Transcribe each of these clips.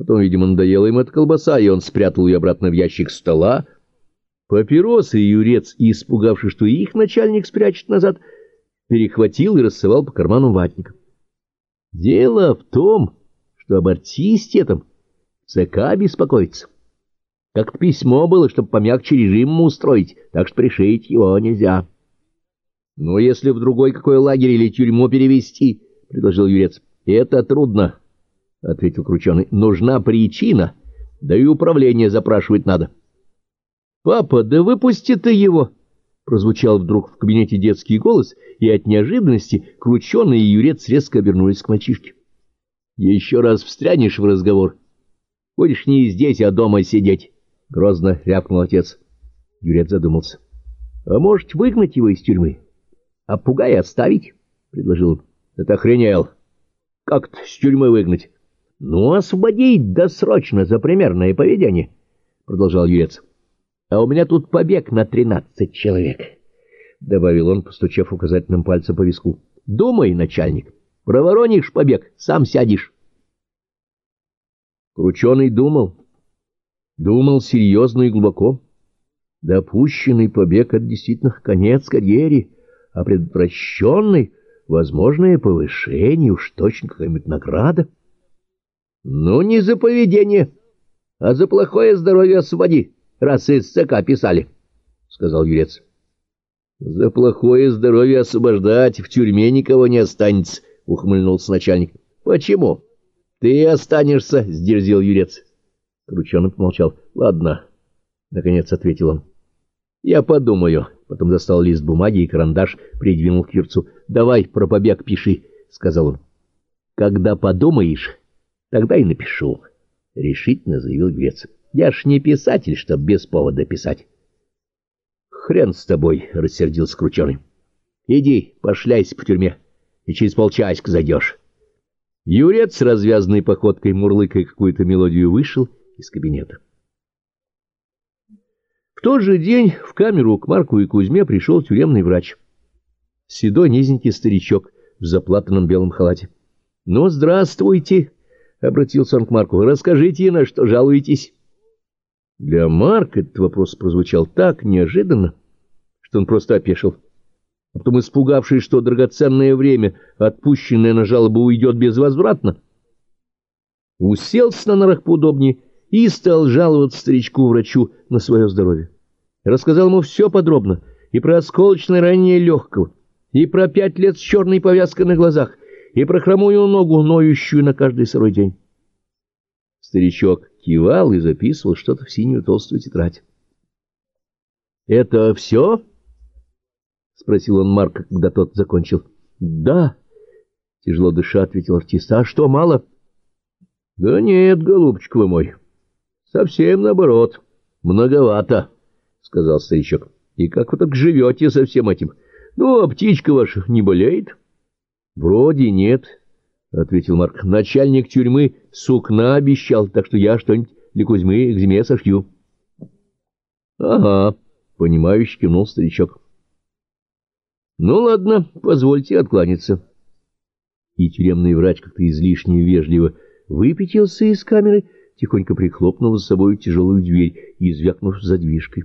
Потом, видимо, надоела ему эта колбаса, и он спрятал ее обратно в ящик стола. Папиросы Юрец, испугавшись, что их начальник спрячет назад, перехватил и рассовал по карманам ватника. Дело в том, что об артисте этом ЦК беспокоится. Как-то письмо было, чтобы помягче режим устроить, так что пришить его нельзя. — Но если в другой какой лагерь или тюрьму перевести, — предложил Юрец. — Это трудно, — ответил Крученый. — Нужна причина, да и управление запрашивать надо. — Папа, да выпусти ты его! — прозвучал вдруг в кабинете детский голос, и от неожиданности Крученый и Юрец резко обернулись к мальчишке. — Еще раз встрянешь в разговор, будешь не здесь, а дома сидеть, — грозно рявкнул отец. Юрец задумался. — А может, выгнать его из тюрьмы? — А пугай оставить, — предложил он. — Это охренел. Как-то с тюрьмы выгнать? — Ну, освободить досрочно за примерное поведение, — продолжал Юрец. — А у меня тут побег на 13 человек, — добавил он, постучав указательным пальцем по виску. — Думай, начальник, проворонишь побег, сам сядешь. Крученый думал. Думал серьезно и глубоко. Допущенный побег — это действительно конец карьере, а предотвращенный — возможное повышение, уж точно какая-нибудь награда. — Ну, не за поведение, а за плохое здоровье освободи, раз из ЦК писали, — сказал Юрец. — За плохое здоровье освобождать в тюрьме никого не останется, — ухмыльнулся начальник. — Почему? — Ты останешься, — сдерзил Юрец. Крученый помолчал. — Ладно, — наконец ответил он. — Я подумаю. Потом достал лист бумаги и карандаш, придвинул к Юрцу. — Давай про побег пиши, — сказал он. — Когда подумаешь, тогда и напишу, — решительно заявил Юрец. — Я ж не писатель, чтоб без повода писать. — Хрен с тобой, — рассердился Крученый. — Иди, пошляйся по тюрьме, и через полчасика зайдешь. Юрец с развязанной походкой, мурлыкая какую-то мелодию, вышел из кабинета. В тот же день в камеру к Марку и Кузьме пришел тюремный врач. Седой низенький старичок в заплатанном белом халате. — Ну, здравствуйте, — обратился он к Марку, — расскажите, на что жалуетесь. Для Марка этот вопрос прозвучал так неожиданно, что он просто опешил. А потом, испугавшись, что драгоценное время, отпущенное на жалобу, уйдет безвозвратно, уселся на нарах поудобнее и стал жаловаться старичку-врачу на свое здоровье. Рассказал ему все подробно, и про осколочное ранение легкого, и про 5 лет с черной повязкой на глазах, и про хромую ногу, ноющую на каждый сырой день. Старичок кивал и записывал что-то в синюю толстую тетрадь. — Это все? — спросил он Марка, когда тот закончил. — Да, — тяжело дыша ответил артист. — А что, мало? — Да нет, голубчик вы мой, совсем наоборот, многовато, — сказал старичок. — И как вы так живете со всем этим? Ну, а птичка ваша не болеет? — Вроде нет, — ответил Марк. — Начальник тюрьмы сукна обещал, так что я что-нибудь для Кузьмы к зиме сошью. — Ага, — понимающе кивнул старичок. — Ну, ладно, позвольте откланяться. И тюремный врач как-то излишне вежливо выпятился из камеры, тихонько прихлопнув за собой тяжелую дверь и звякнув задвижкой.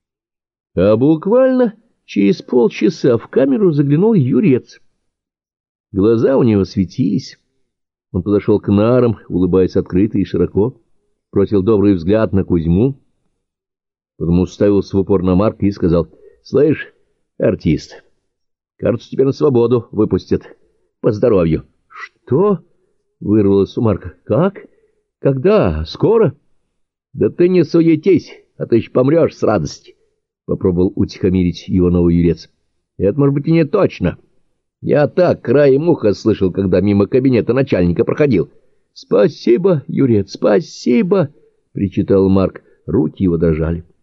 А буквально через полчаса в камеру заглянул Юрец. Глаза у него светились. Он подошел к нарам, улыбаясь открыто и широко, бросил добрый взгляд на Кузьму, потом уставился в упор на Марка и сказал: — Слышь, артист, кажется, тебя на свободу выпустят. По здоровью. — Что? — вырвалось у Марка. — Как? Когда? Скоро? — Да ты не суетись, а то еще помрешь с радости, — попробовал утихомирить его новый Юрец. — Это, может быть, и не точно. Я так краем уха слышал, когда мимо кабинета начальника проходил. — Спасибо, Юрец, спасибо, — причитал Марк. Руки его дрожали.